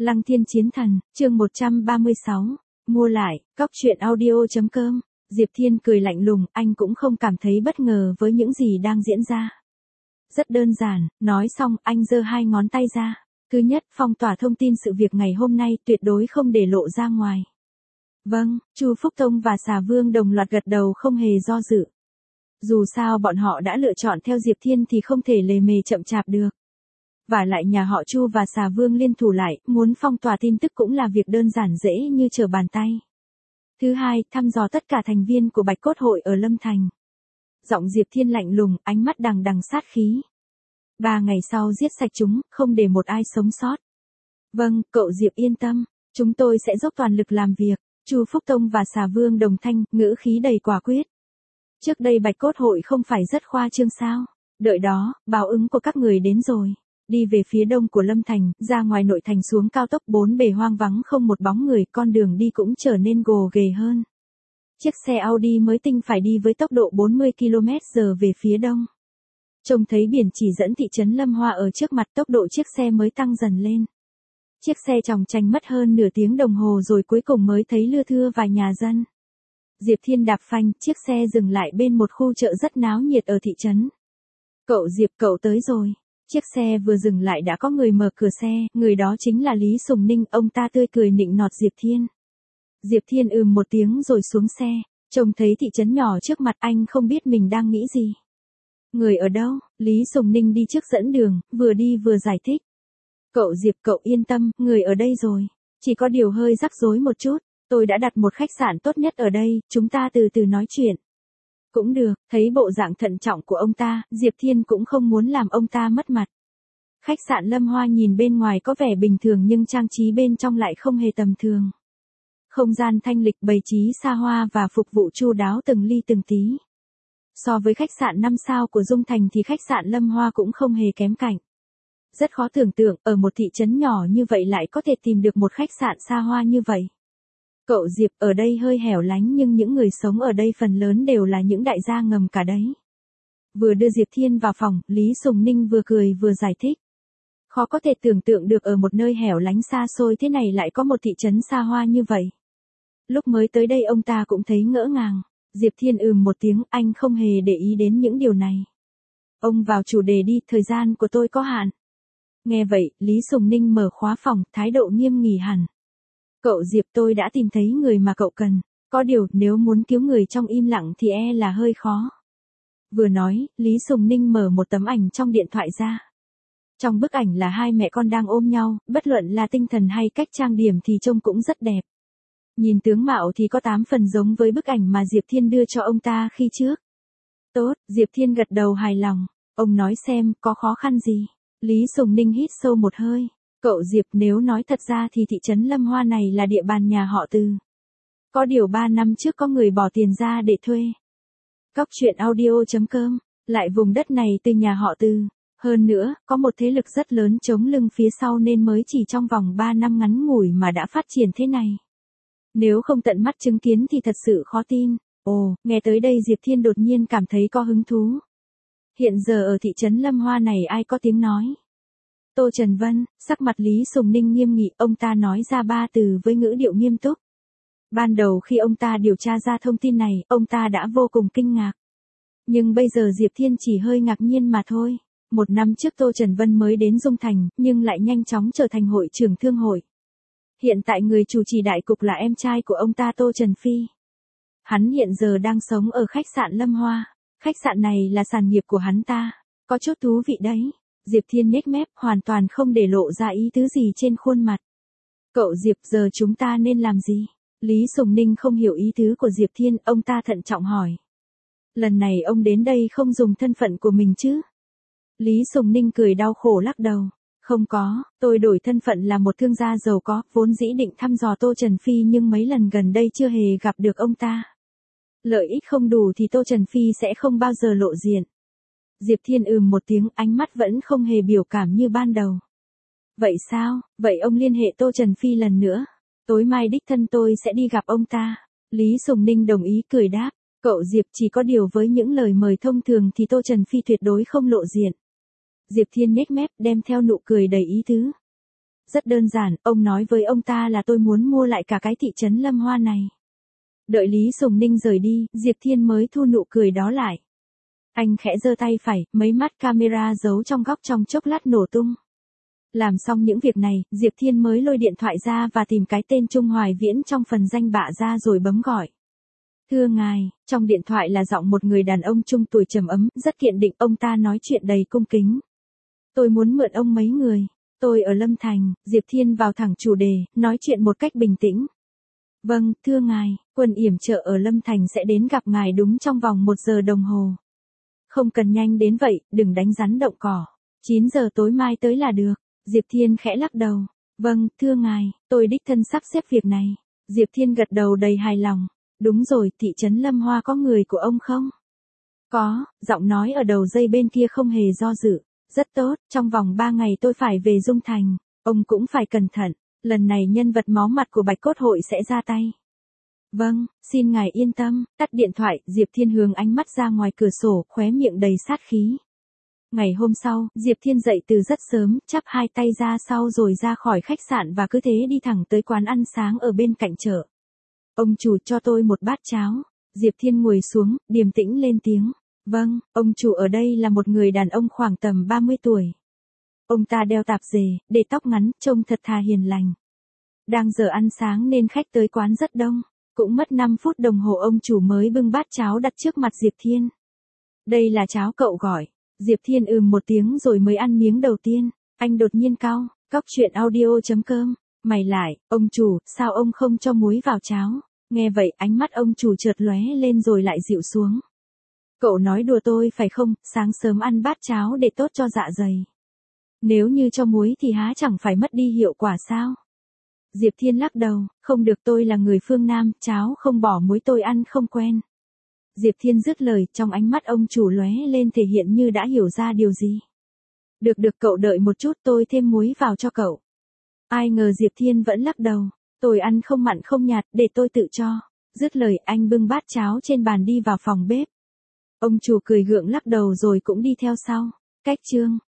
Lăng Thiên Chiến Thần, chương 136, mua lại, cóc truyện audio.com. Diệp Thiên cười lạnh lùng, anh cũng không cảm thấy bất ngờ với những gì đang diễn ra. Rất đơn giản, nói xong, anh giơ hai ngón tay ra. Thứ nhất, phong tỏa thông tin sự việc ngày hôm nay, tuyệt đối không để lộ ra ngoài. Vâng, Chu Phúc Tông và Xà Vương đồng loạt gật đầu không hề do dự. Dù sao bọn họ đã lựa chọn theo Diệp Thiên thì không thể lề mề chậm chạp được. Và lại nhà họ Chu và Xà Vương liên thủ lại, muốn phong tỏa tin tức cũng là việc đơn giản dễ như trở bàn tay. Thứ hai, thăm dò tất cả thành viên của Bạch Cốt Hội ở Lâm Thành. Giọng Diệp Thiên lạnh lùng, ánh mắt đằng đằng sát khí. 3 ngày sau giết sạch chúng, không để một ai sống sót. Vâng, cậu Diệp yên tâm, chúng tôi sẽ dốc toàn lực làm việc. Chu Phúc Tông và Xà Vương đồng thanh, ngữ khí đầy quả quyết. Trước đây Bạch Cốt Hội không phải rất khoa trương sao? Đợi đó, báo ứng của các người đến rồi. Đi về phía đông của Lâm Thành, ra ngoài nội thành xuống cao tốc 4 bề hoang vắng không một bóng người, con đường đi cũng trở nên gồ ghề hơn. Chiếc xe Audi mới tinh phải đi với tốc độ 40 km/h về phía đông. Trông thấy biển chỉ dẫn thị trấn Lâm Hoa ở trước mặt, tốc độ chiếc xe mới tăng dần lên. Chiếc xe chòng chành mất hơn nửa tiếng đồng hồ rồi cuối cùng mới thấy lưa thưa vài nhà dân. Diệp Thiên đạp phanh, chiếc xe dừng lại bên một khu chợ rất náo nhiệt ở thị trấn. Cậu Diệp, cậu tới rồi. Chiếc xe vừa dừng lại đã có người mở cửa xe, người đó chính là Lý Sùng Ninh, ông ta tươi cười nịnh nọt Diệp Thiên. Diệp Thiên một tiếng rồi xuống xe, trông thấy thị trấn nhỏ trước mặt anh không biết mình đang nghĩ gì. Người ở đâu? Lý Sùng Ninh đi trước dẫn đường, vừa đi vừa giải thích. Cậu Diệp, cậu yên tâm, người ở đây rồi. Chỉ có điều hơi rắc rối một chút, tôi đã đặt một khách sạn tốt nhất ở đây, chúng ta từ từ nói chuyện. Cũng được, thấy bộ dạng thận trọng của ông ta, Diệp Thiên cũng không muốn làm ông ta mất mặt. Khách sạn Lâm Hoa nhìn bên ngoài có vẻ bình thường nhưng trang trí bên trong lại không hề tầm thường. Không gian thanh lịch, bày trí xa hoa và phục vụ chu đáo từng ly từng tí. So với khách sạn 5 sao của Dung Thành thì khách sạn Lâm Hoa cũng không hề kém cạnh. Rất khó tưởng tượng, ở một thị trấn nhỏ như vậy lại có thể tìm được một khách sạn xa hoa như vậy. Cậu Diệp, ở đây hơi hẻo lánh nhưng những người sống ở đây phần lớn đều là những đại gia ngầm cả đấy. Vừa đưa Diệp Thiên vào phòng, Lý Sùng Ninh vừa cười vừa giải thích. Khó có thể tưởng tượng được ở một nơi hẻo lánh xa xôi thế này lại có một thị trấn xa hoa như vậy. Lúc mới tới đây ông ta cũng thấy ngỡ ngàng. Diệp Thiên một tiếng, anh không hề để ý đến những điều này. Ông vào chủ đề đi, thời gian của tôi có hạn. Nghe vậy, Lý Sùng Ninh mở khóa phòng, thái độ nghiêm nghị hẳn. Cậu Diệp, tôi đã tìm thấy người mà cậu cần. Có điều, nếu muốn cứu người trong im lặng thì là hơi khó. Vừa nói, Lý Sùng Ninh mở một tấm ảnh trong điện thoại ra. Trong bức ảnh là hai mẹ con đang ôm nhau, bất luận là tinh thần hay cách trang điểm thì trông cũng rất đẹp. Nhìn tướng mạo thì có 8 phần giống với bức ảnh mà Diệp Thiên đưa cho ông ta khi trước. Tốt, Diệp Thiên gật đầu hài lòng. Ông nói xem, có khó khăn gì? Lý Sùng Ninh hít sâu một hơi. Cậu Diệp, nếu nói thật ra thì thị trấn Lâm Hoa này là địa bàn nhà họ Từ. Có điều 3 năm trước có người bỏ tiền ra để thuê. Cóc truyện audio.com, lại vùng đất này từ nhà họ Từ. Hơn nữa, có một thế lực rất lớn chống lưng phía sau nên mới chỉ trong vòng 3 năm ngắn ngủi mà đã phát triển thế này. Nếu không tận mắt chứng kiến thì thật sự khó tin. Ồ, nghe tới đây Diệp Thiên đột nhiên cảm thấy có hứng thú. Hiện giờ ở thị trấn Lâm Hoa này ai có tiếng nói? Tô Trần Vân, sắc mặt Lý Sùng Ninh nghiêm nghị, ông ta nói ra 3 từ với ngữ điệu nghiêm túc. Ban đầu khi ông ta điều tra ra thông tin này, ông ta đã vô cùng kinh ngạc. Nhưng bây giờ Diệp Thiên chỉ hơi ngạc nhiên mà thôi. 1 năm trước Tô Trần Vân mới đến Dung Thành, nhưng lại nhanh chóng trở thành hội trưởng thương hội. Hiện tại người chủ trì đại cục là em trai của ông ta Tô Trần Phi. Hắn hiện giờ đang sống ở khách sạn Lâm Hoa. Khách sạn này là sản nghiệp của hắn ta. Có chút thú vị đấy. Diệp Thiên nhếch mép, hoàn toàn không để lộ ra ý tứ gì trên khuôn mặt. Cậu Diệp, giờ chúng ta nên làm gì? Lý Sùng Ninh không hiểu ý tứ của Diệp Thiên, ông ta thận trọng hỏi. Lần này ông đến đây không dùng thân phận của mình chứ? Lý Sùng Ninh cười đau khổ lắc đầu. Không có, tôi đổi thân phận là một thương gia giàu có, vốn dĩ định thăm dò Tô Trần Phi nhưng mấy lần gần đây chưa hề gặp được ông ta. Lợi ích không đủ thì Tô Trần Phi sẽ không bao giờ lộ diện. Diệp Thiên một tiếng, ánh mắt vẫn không hề biểu cảm như ban đầu. Vậy sao, vậy ông liên hệ Tô Trần Phi lần nữa. Tối mai đích thân tôi sẽ đi gặp ông ta. Lý Sùng Ninh đồng ý cười đáp. Cậu Diệp, chỉ có điều với những lời mời thông thường thì Tô Trần Phi tuyệt đối không lộ diện. Diệp Thiên nhếch mép, đem theo nụ cười đầy ý tứ. Rất đơn giản, ông nói với ông ta là tôi muốn mua lại cả cái thị trấn Lâm Hoa này. Đợi Lý Sùng Ninh rời đi, Diệp Thiên mới thu nụ cười đó lại. Anh khẽ giơ tay phải, mấy mắt camera giấu trong góc trong chốc lát nổ tung. Làm xong những việc này, Diệp Thiên mới lôi điện thoại ra và tìm cái tên Trung Hoài Viễn trong phần danh bạ ra rồi bấm gọi. Thưa ngài, trong điện thoại là giọng một người đàn ông trung tuổi trầm ấm, rất kiên định, ông ta nói chuyện đầy cung kính. Tôi muốn mượn ông mấy người. Tôi ở Lâm Thành. Diệp Thiên vào thẳng chủ đề, nói chuyện một cách bình tĩnh. Vâng, thưa ngài, quân yểm trợ ở Lâm Thành sẽ đến gặp ngài đúng trong vòng 1 giờ đồng hồ. Không cần nhanh đến vậy, đừng đánh rắn động cỏ. 9 giờ tối mai tới là được. Diệp Thiên khẽ lắc đầu. Vâng, thưa ngài, tôi đích thân sắp xếp việc này. Diệp Thiên gật đầu đầy hài lòng. Đúng rồi, thị trấn Lâm Hoa có người của ông không? Có, giọng nói ở đầu dây bên kia không hề do dự. Rất tốt, trong vòng 3 ngày tôi phải về Dung Thành. Ông cũng phải cẩn thận. Lần này nhân vật máu mặt của Bạch Cốt Hội sẽ ra tay. Vâng, xin ngài yên tâm. Tắt điện thoại, Diệp Thiên hướng ánh mắt ra ngoài cửa sổ, khóe miệng đầy sát khí. Ngày hôm sau, Diệp Thiên dậy từ rất sớm, chắp hai tay ra sau rồi ra khỏi khách sạn và cứ thế đi thẳng tới quán ăn sáng ở bên cạnh chợ. Ông chủ cho tôi một bát cháo. Diệp Thiên ngồi xuống, điềm tĩnh lên tiếng. Vâng, ông chủ ở đây là một người đàn ông khoảng tầm 30 tuổi. Ông ta đeo tạp dề, để tóc ngắn, trông thật thà hiền lành. Đang giờ ăn sáng nên khách tới quán rất đông. Cũng mất 5 phút đồng hồ ông chủ mới bưng bát cháo đặt trước mặt Diệp Thiên. Đây là cháo cậu gọi. Diệp Thiên một tiếng rồi mới ăn miếng đầu tiên. Anh đột nhiên cau, cóc truyện audio.com. Mày lại, ông chủ, sao ông không cho muối vào cháo? Nghe vậy ánh mắt ông chủ chợt lóe lên rồi lại dịu xuống. Cậu nói đùa tôi phải không, sáng sớm ăn bát cháo để tốt cho dạ dày. Nếu như cho muối thì há chẳng phải mất đi hiệu quả sao? Diệp Thiên lắc đầu, không được, tôi là người phương Nam, cháo không bỏ muối tôi ăn không quen. Diệp Thiên dứt lời, trong ánh mắt ông chủ lóe lên thể hiện như đã hiểu ra điều gì. Được cậu đợi một chút, tôi thêm muối vào cho cậu. Ai ngờ Diệp Thiên vẫn lắc đầu, tôi ăn không mặn không nhạt, để tôi tự cho. Dứt lời anh bưng bát cháo trên bàn đi vào phòng bếp. Ông chủ cười gượng lắc đầu rồi cũng đi theo sau. Cách chương